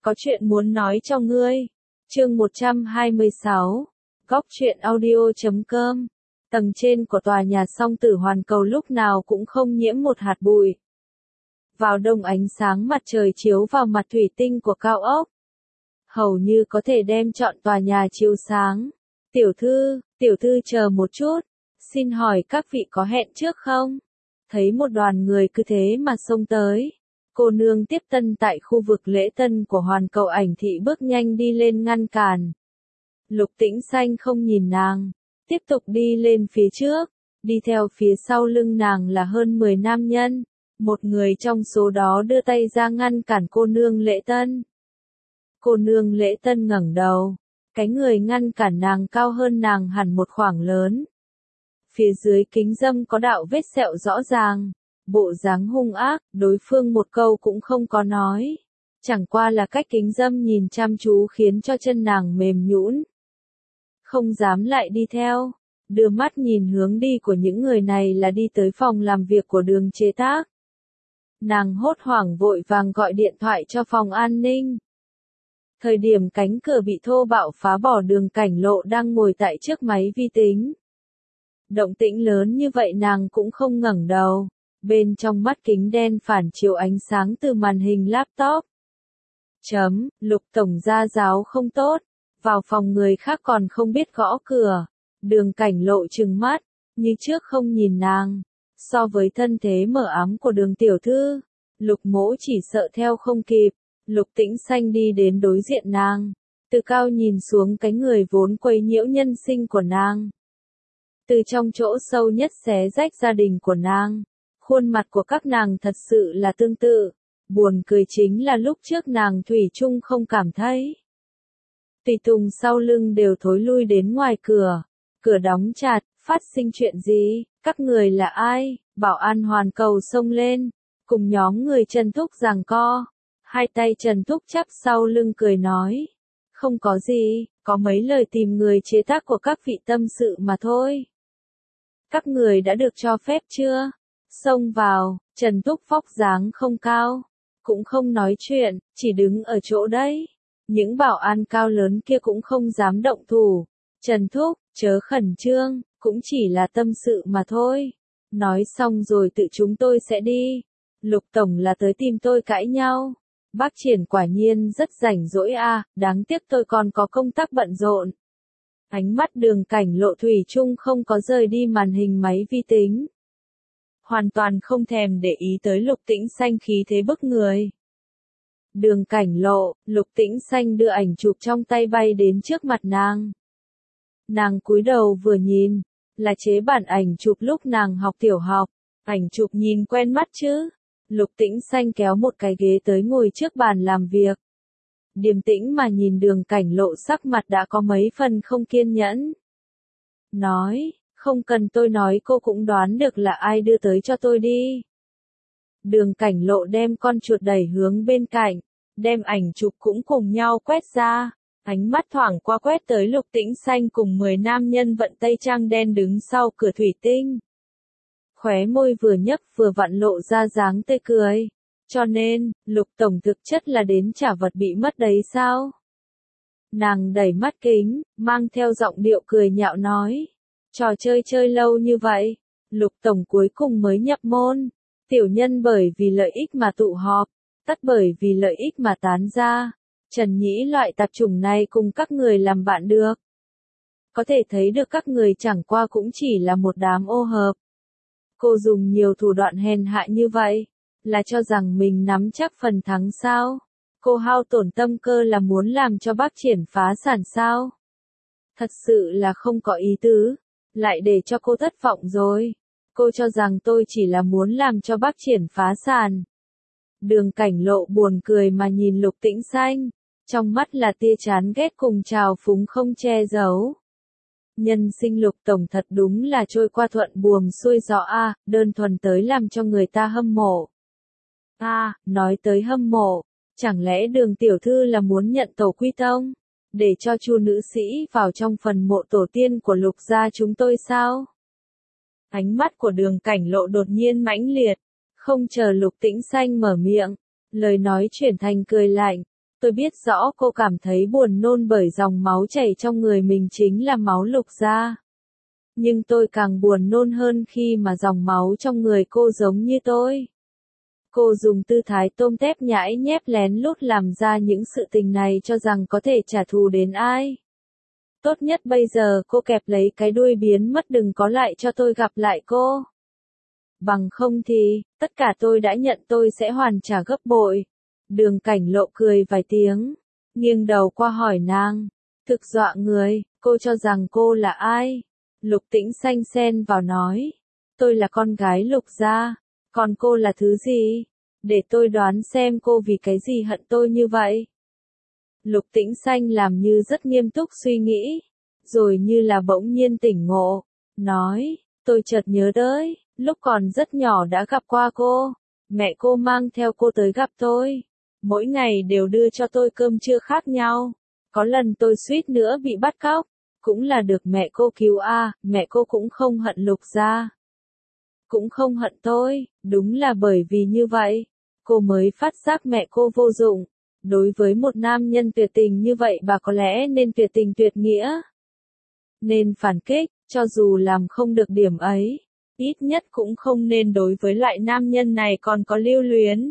có chuyện muốn nói cho ngươi. Chương 126. Góc truyện audio.com. Tầng trên của tòa nhà song tử hoàn cầu lúc nào cũng không nhiễm một hạt bụi. Vào đông ánh sáng mặt trời chiếu vào mặt thủy tinh của cao ốc, hầu như có thể đem trọn tòa nhà chiếu sáng. Tiểu thư chờ một chút, xin hỏi các vị có hẹn trước không? Thấy một đoàn người cứ thế mà xông tới. Cô nương tiếp tân tại khu vực lễ tân của hoàn cầu ảnh thị bước nhanh đi lên ngăn cản. Lục Tĩnh Xanh không nhìn nàng, tiếp tục đi lên phía trước, đi theo phía sau lưng nàng là hơn 10 nam nhân. Một người trong số đó đưa tay ra ngăn cản cô nương lễ tân. Cô nương lễ tân ngẩng đầu, cái người ngăn cản nàng cao hơn nàng hẳn một khoảng lớn. Phía dưới kính dâm có đạo vết sẹo rõ ràng, bộ dáng hung ác, đối phương một câu cũng không có nói. Chẳng qua là cách kính dâm nhìn chăm chú khiến cho chân nàng mềm nhũn. Không dám lại đi theo, đưa mắt nhìn hướng đi của những người này là đi tới phòng làm việc của Đường chế tác. Nàng hốt hoảng vội vàng gọi điện thoại cho phòng an ninh. Thời điểm cánh cửa bị thô bạo phá bỏ, Đường Cảnh Lộ đang ngồi tại trước máy vi tính. Động tĩnh lớn như vậy nàng cũng không ngẩng đầu, bên trong mắt kính đen phản chiếu ánh sáng từ màn hình laptop. Lục tổng gia giáo không tốt, vào phòng người khác còn không biết gõ cửa. Đường Cảnh Lộ trừng mắt, như trước không nhìn nàng. So với thân thế mờ ám của Đường tiểu thư, Lục Mỗ chỉ sợ theo không kịp. Lục Tĩnh Xanh đi đến đối diện nàng, từ cao nhìn xuống cái người vốn quấy nhiễu nhân sinh của nàng. Từ trong chỗ sâu nhất xé rách gia đình của nàng, khuôn mặt của các nàng thật sự là tương tự. Buồn cười chính là lúc trước nàng thủy chung không cảm thấy. Tùy tùng sau lưng đều thối lui đến ngoài cửa, cửa đóng chặt. Phát sinh chuyện gì, các người là ai? Bảo an hoàn cầu xông lên, cùng nhóm người Trần Thúc giằng co. Hai tay Trần Thúc chắp sau lưng cười nói, không có gì, có mấy lời tìm người chế tác của các vị tâm sự mà thôi. Các người đã được cho phép chưa? Xông vào. Trần Thúc vóc dáng không cao, cũng không nói chuyện, chỉ đứng ở chỗ đấy. Những bảo an cao lớn kia cũng không dám động thủ. Trần Thúc, chớ khẩn trương, cũng chỉ là tâm sự mà thôi. Nói xong rồi tự chúng tôi sẽ đi. Lục tổng là tới tìm tôi cãi nhau. Bác Triển quả nhiên rất rảnh rỗi a, đáng tiếc tôi còn có công tác bận rộn. Ánh mắt Đường Cảnh Lộ thủy chung không có rời đi màn hình máy vi tính. Hoàn toàn không thèm để ý tới Lục Tĩnh Xanh khí thế bức người. Đường Cảnh Lộ, Lục Tĩnh Xanh đưa ảnh chụp trong tay bay đến trước mặt nàng. Nàng cúi đầu vừa nhìn, là chế bản ảnh chụp lúc nàng học tiểu học. Ảnh chụp nhìn quen mắt chứ. Lục Tĩnh Xanh kéo một cái ghế tới ngồi trước bàn làm việc. Điềm tĩnh mà nhìn Đường Cảnh Lộ, sắc mặt đã có mấy phần không kiên nhẫn. Nói, không cần tôi nói cô cũng đoán được là ai đưa tới cho tôi đi. Đường Cảnh Lộ đem con chuột đẩy hướng bên cạnh, đem ảnh chụp cũng cùng nhau quét ra. Ánh mắt thoảng qua quét tới Lục Tĩnh Xanh cùng 10 nam nhân vận tây trang đen đứng sau cửa thủy tinh. Khóe môi vừa nhấp vừa vặn lộ ra dáng tươi cười. Cho nên, Lục tổng thực chất là đến trả vật bị mất đấy sao? Nàng đẩy mắt kính, mang theo giọng điệu cười nhạo nói. Trò chơi lâu như vậy, Lục tổng cuối cùng mới nhập môn. Tiểu nhân bởi vì lợi ích mà tụ họp, tất bởi vì lợi ích mà tán ra. Trần Nhĩ loại tạp chủng này cùng các người làm bạn được. Có thể thấy được các người chẳng qua cũng chỉ là một đám ô hợp. Cô dùng nhiều thủ đoạn hèn hạ như vậy, là cho rằng mình nắm chắc phần thắng sao? Cô hao tổn tâm cơ là muốn làm cho Bác Triển phá sản sao? Thật sự là không có ý tứ, lại để cho cô thất vọng rồi. Cô cho rằng tôi chỉ là muốn làm cho Bác Triển phá sản. Đường Cảnh Lộ buồn cười mà nhìn Lục Tĩnh Xanh, trong mắt là tia chán ghét cùng trào phúng không che giấu. Nhân sinh Lục tổng thật đúng là trôi qua thuận buồm xuôi gió a, đơn thuần tới làm cho người ta hâm mộ. Nói tới hâm mộ, chẳng lẽ Đường tiểu thư là muốn nhận tổ quy tông, để cho Chu nữ sĩ vào trong phần mộ tổ tiên của Lục gia chúng tôi sao? Ánh mắt của Đường Cảnh Lộ đột nhiên mãnh liệt, không chờ Lục Tĩnh Xanh mở miệng, lời nói chuyển thành cười lạnh. Tôi biết rõ cô cảm thấy buồn nôn bởi dòng máu chảy trong người mình chính là máu Lục gia. Nhưng tôi càng buồn nôn hơn khi mà dòng máu trong người cô giống như tôi. Cô dùng tư thái tôm tép nhãi nhép lén lút làm ra những sự tình này cho rằng có thể trả thù đến ai. Tốt nhất bây giờ cô kẹp lấy cái đuôi biến mất, đừng có lại cho tôi gặp lại cô. Bằng không thì, tất cả tôi đã nhận tôi sẽ hoàn trả gấp bội. Đường Cảnh Lộ cười vài tiếng, nghiêng đầu qua hỏi nàng. Thực dọa người, cô cho rằng cô là ai? Lục Tĩnh Xanh xen vào nói. Tôi là con gái Lục gia, còn cô là thứ gì? Để tôi đoán xem cô vì cái gì hận tôi như vậy. Lục Tĩnh Xanh làm như rất nghiêm túc suy nghĩ, rồi như là bỗng nhiên tỉnh ngộ, nói, tôi chợt nhớ tới, lúc còn rất nhỏ đã gặp qua cô, mẹ cô mang theo cô tới gặp tôi, mỗi ngày đều đưa cho tôi cơm trưa khác nhau, có lần tôi suýt nữa bị bắt cóc, cũng là được mẹ cô cứu mẹ cô cũng không hận Lục gia, cũng không hận tôi, đúng là bởi vì như vậy, cô mới phát giác mẹ cô vô dụng. Đối với một nam nhân tuyệt tình như vậy bà có lẽ nên tuyệt tình tuyệt nghĩa. Nên phản kích, cho dù làm không được điểm ấy, ít nhất cũng không nên đối với lại nam nhân này còn có lưu luyến.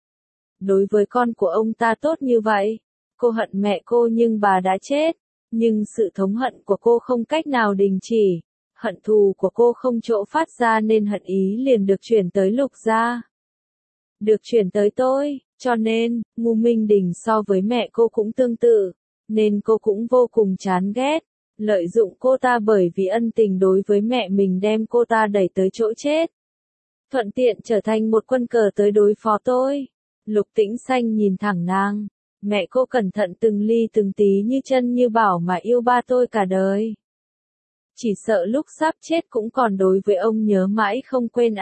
Đối với con của ông ta tốt như vậy, cô hận mẹ cô nhưng bà đã chết, nhưng sự thống hận của cô không cách nào đình chỉ, hận thù của cô không chỗ phát ra nên hận ý liền được chuyển tới Lục gia. Được chuyển tới tôi. Cho nên, Ngô Minh Đình so với mẹ cô cũng tương tự, nên cô cũng vô cùng chán ghét, lợi dụng cô ta bởi vì ân tình đối với mẹ mình đem cô ta đẩy tới chỗ chết. Thuận tiện trở thành một quân cờ tới đối phó tôi. Lục Tĩnh Xanh nhìn thẳng nàng, mẹ cô cẩn thận từng ly từng tí như chân như bảo mà yêu ba tôi cả đời. Chỉ sợ lúc sắp chết cũng còn đối với ông nhớ mãi không quên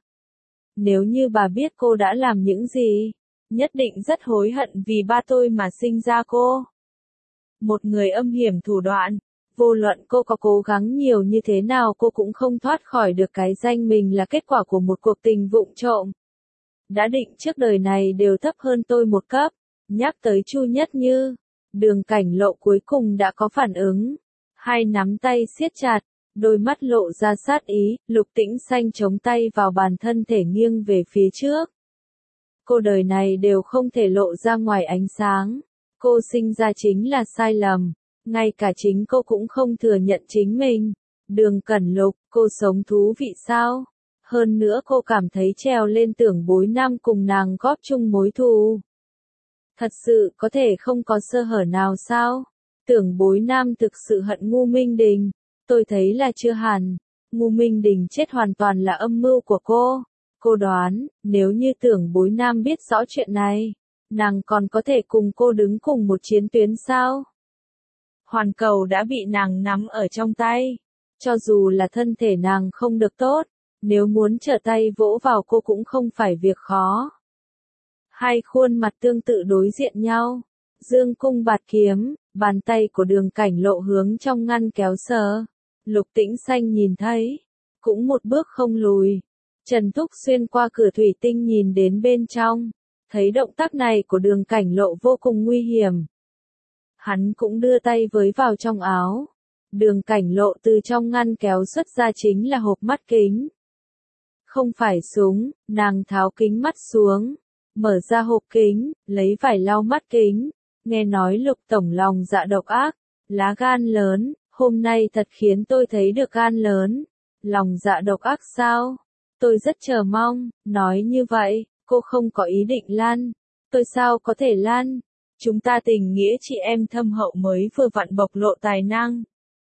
Nếu như bà biết cô đã làm những gì, nhất định rất hối hận vì ba tôi mà sinh ra cô. Một người âm hiểm thủ đoạn, vô luận cô có cố gắng nhiều như thế nào cô cũng không thoát khỏi được cái danh mình là kết quả của một cuộc tình vụng trộm. Đã định trước đời này đều thấp hơn tôi một cấp, nhắc tới Chu Nhất Như, Đường Cảnh Lộ cuối cùng đã có phản ứng. Hai nắm tay siết chặt, đôi mắt lộ ra sát ý, Lục Tĩnh Xanh chống tay vào bàn thân thể nghiêng về phía trước. Cô đời này đều không thể lộ ra ngoài ánh sáng. Cô sinh ra chính là sai lầm. Ngay cả chính cô cũng không thừa nhận chính mình. Đường Cẩn Lục, cô sống thú vị sao? Hơn nữa cô cảm thấy trèo lên Tưởng Bối Nam cùng nàng góp chung mối thù. Thật sự có thể không có sơ hở nào sao? Tưởng Bối Nam thực sự hận Ngô Minh Đình. Tôi thấy là chưa hẳn. Ngô Minh Đình chết hoàn toàn là âm mưu của cô. Cô đoán, nếu như Tưởng Bối Nam biết rõ chuyện này, nàng còn có thể cùng cô đứng cùng một chiến tuyến sao? Hoàn cầu đã bị nàng nắm ở trong tay. Cho dù là thân thể nàng không được tốt, nếu muốn trở tay vỗ vào cô cũng không phải việc khó. Hai khuôn mặt tương tự đối diện nhau. Dương cung bạt kiếm, bàn tay của Đường Cảnh Lộ hướng trong ngăn kéo sờ. Lục Tĩnh Xanh nhìn thấy, cũng một bước không lùi. Trần Thúc xuyên qua cửa thủy tinh nhìn đến bên trong, thấy động tác này của Đường Cảnh Lộ vô cùng nguy hiểm. Hắn cũng đưa tay với vào trong áo. Đường Cảnh Lộ từ trong ngăn kéo xuất ra chính là hộp mắt kính. Không phải súng, nàng tháo kính mắt xuống, mở ra hộp kính, lấy vải lau mắt kính. Nghe nói Lục tổng lòng dạ độc ác, lá gan lớn, hôm nay thật khiến tôi thấy được gan lớn. Lòng dạ độc ác sao? Tôi rất chờ mong, nói như vậy, cô không có ý định lăn. Tôi sao có thể lăn? Chúng ta tình nghĩa chị em thâm hậu mới vừa vặn bộc lộ tài năng.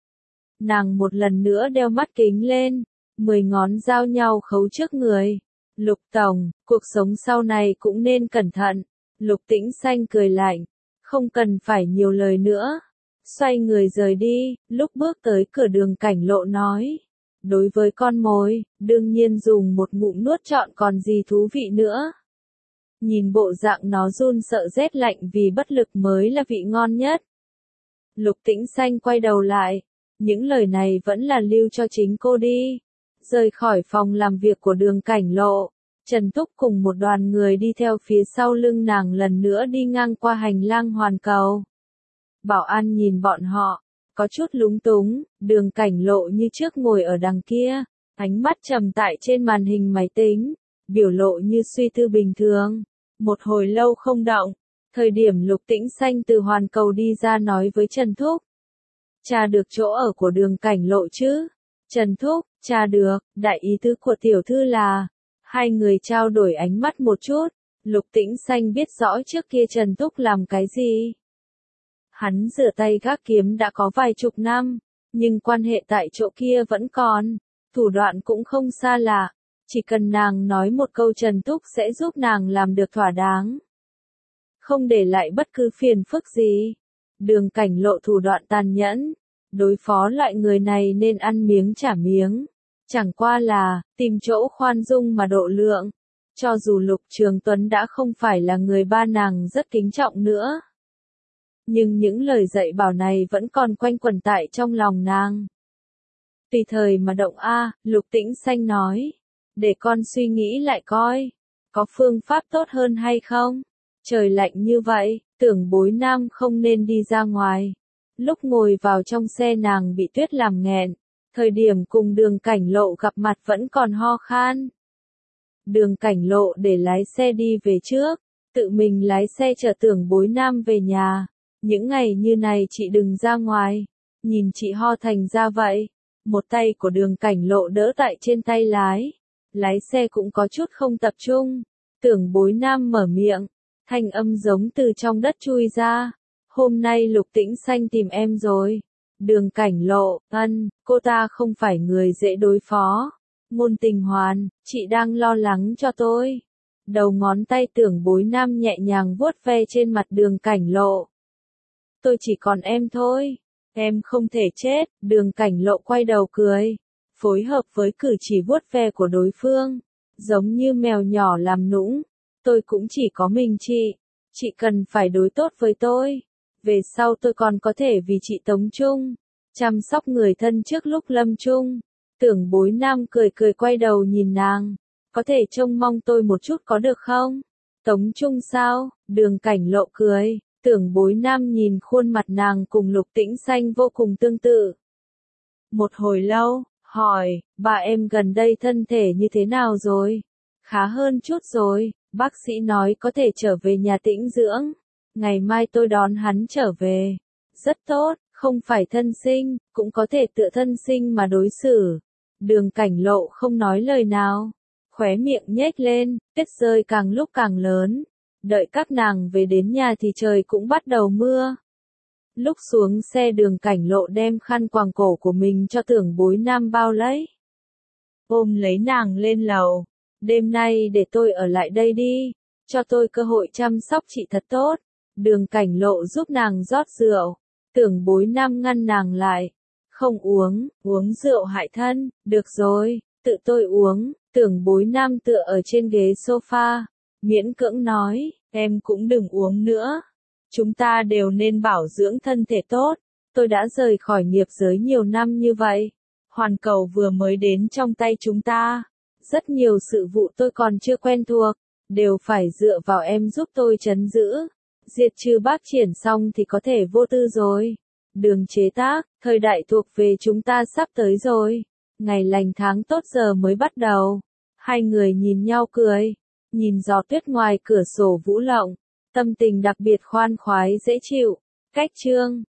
Nàng một lần nữa đeo mắt kính lên, 10 ngón giao nhau khấu trước người. Lục tổng, cuộc sống sau này cũng nên cẩn thận. Lục Tĩnh Xanh cười lạnh, không cần phải nhiều lời nữa. Xoay người rời đi, lúc bước tới cửa Đường Cảnh Lộ nói. Đối với con mồi, đương nhiên dùng một ngụm nuốt trọn còn gì thú vị nữa. Nhìn bộ dạng nó run sợ rét lạnh vì bất lực mới là vị ngon nhất. Lục Tĩnh Xanh quay đầu lại, những lời này vẫn là lưu cho chính cô đi. Rời khỏi phòng làm việc của Đường Cảnh Lộ, Trần Thúc cùng một đoàn người đi theo phía sau lưng nàng lần nữa đi ngang qua hành lang hoàn cầu. Bảo an nhìn bọn họ, có chút lúng túng, Đường Cảnh Lộ như trước ngồi ở đằng kia, ánh mắt trầm tại trên màn hình máy tính, biểu lộ như suy tư bình thường. Một hồi lâu không động, thời điểm Lục Tĩnh Xanh từ hoàn cầu đi ra nói với Trần Thúc. Tra được chỗ ở của Đường Cảnh Lộ chứ? Trần Thúc, tra được, đại ý tứ của tiểu thư là. Hai người trao đổi ánh mắt một chút, Lục Tĩnh Xanh biết rõ trước kia Trần Thúc làm cái gì. Hắn rửa tay gác kiếm đã có vài chục năm, nhưng quan hệ tại chỗ kia vẫn còn, thủ đoạn cũng không xa lạ, chỉ cần nàng nói một câu Trần Thúc sẽ giúp nàng làm được thỏa đáng. Không để lại bất cứ phiền phức gì. Đường Cảnh Lộ thủ đoạn tàn nhẫn, đối phó loại người này nên ăn miếng trả miếng. Chẳng qua là, tìm chỗ khoan dung mà độ lượng. Cho dù Lục Trường Tuấn đã không phải là người ba nàng rất kính trọng nữa. Nhưng những lời dạy bảo này vẫn còn quanh quẩn tại trong lòng nàng. Tùy thời mà động a, Lục Tĩnh Xanh nói. Để con suy nghĩ lại coi. Có phương pháp tốt hơn hay không? Trời lạnh như vậy, Tưởng Bối Nam không nên đi ra ngoài. Lúc ngồi vào trong xe nàng bị tuyết làm nghẹn. Thời điểm cùng Đường Cảnh Lộ gặp mặt vẫn còn ho khan. Đường Cảnh Lộ để lái xe đi về trước, tự mình lái xe chở Tưởng Bối Nam về nhà. Những ngày như này chị đừng ra ngoài, nhìn chị ho thành ra vậy. Một tay của Đường Cảnh Lộ đỡ tại trên tay lái xe cũng có chút không tập trung. Tưởng Bối Nam mở miệng, thanh âm giống từ trong đất chui ra. Hôm nay Lục Tĩnh Xanh tìm em rồi. Đường Cảnh Lộ, cô ta không phải người dễ đối phó. Ngôn Tình Hoàn, chị đang lo lắng cho tôi. Đầu ngón tay Tưởng Bối Nam nhẹ nhàng vuốt ve trên mặt Đường Cảnh Lộ. Tôi chỉ còn em thôi. Em không thể chết. Đường Cảnh Lộ quay đầu cười, phối hợp với cử chỉ vuốt ve của đối phương, giống như mèo nhỏ làm nũng. Tôi cũng chỉ có mình chị cần phải đối tốt với tôi. Về sau tôi còn có thể vì chị tống chung, chăm sóc người thân trước lúc lâm chung. Tưởng Bối Nam cười cười quay đầu nhìn nàng. Có thể trông mong tôi một chút có được không? Tống chung sao? Đường Cảnh Lộ cười. Tưởng Bối Nam nhìn khuôn mặt nàng cùng Lục Tĩnh Xanh vô cùng tương tự. Một hồi lâu, hỏi, bà em gần đây thân thể như thế nào rồi? Khá hơn chút rồi, bác sĩ nói có thể trở về nhà tĩnh dưỡng. Ngày mai tôi đón hắn trở về. Rất tốt, không phải thân sinh, cũng có thể tựa thân sinh mà đối xử. Đường Cảnh Lộ không nói lời nào, khóe miệng nhếch lên, tuyết rơi càng lúc càng lớn. Đợi các nàng về đến nhà thì trời cũng bắt đầu mưa. Lúc xuống xe Đường Cảnh Lộ đem khăn quàng cổ của mình cho Tưởng Bối Nam bao lấy. Ôm lấy nàng lên lầu. Đêm nay để tôi ở lại đây đi, cho tôi cơ hội chăm sóc chị thật tốt. Đường Cảnh Lộ giúp nàng rót rượu. Tưởng Bối Nam ngăn nàng lại. Không uống, uống rượu hại thân, được rồi, tự tôi uống. Tưởng Bối Nam tựa ở trên ghế sofa, miễn cưỡng nói, em cũng đừng uống nữa. Chúng ta đều nên bảo dưỡng thân thể tốt. Tôi đã rời khỏi nghiệp giới nhiều năm như vậy. Hoàn cầu vừa mới đến trong tay chúng ta. Rất nhiều sự vụ tôi còn chưa quen thuộc, đều phải dựa vào em giúp tôi trấn giữ. Diệt trừ bác triển xong thì có thể vô tư rồi. Đường chế tác, thời đại thuộc về chúng ta sắp tới rồi. Ngày lành tháng tốt giờ mới bắt đầu. Hai người nhìn nhau cười, nhìn gió tuyết ngoài cửa sổ vũ lộng, tâm tình đặc biệt khoan khoái dễ chịu. Cách chương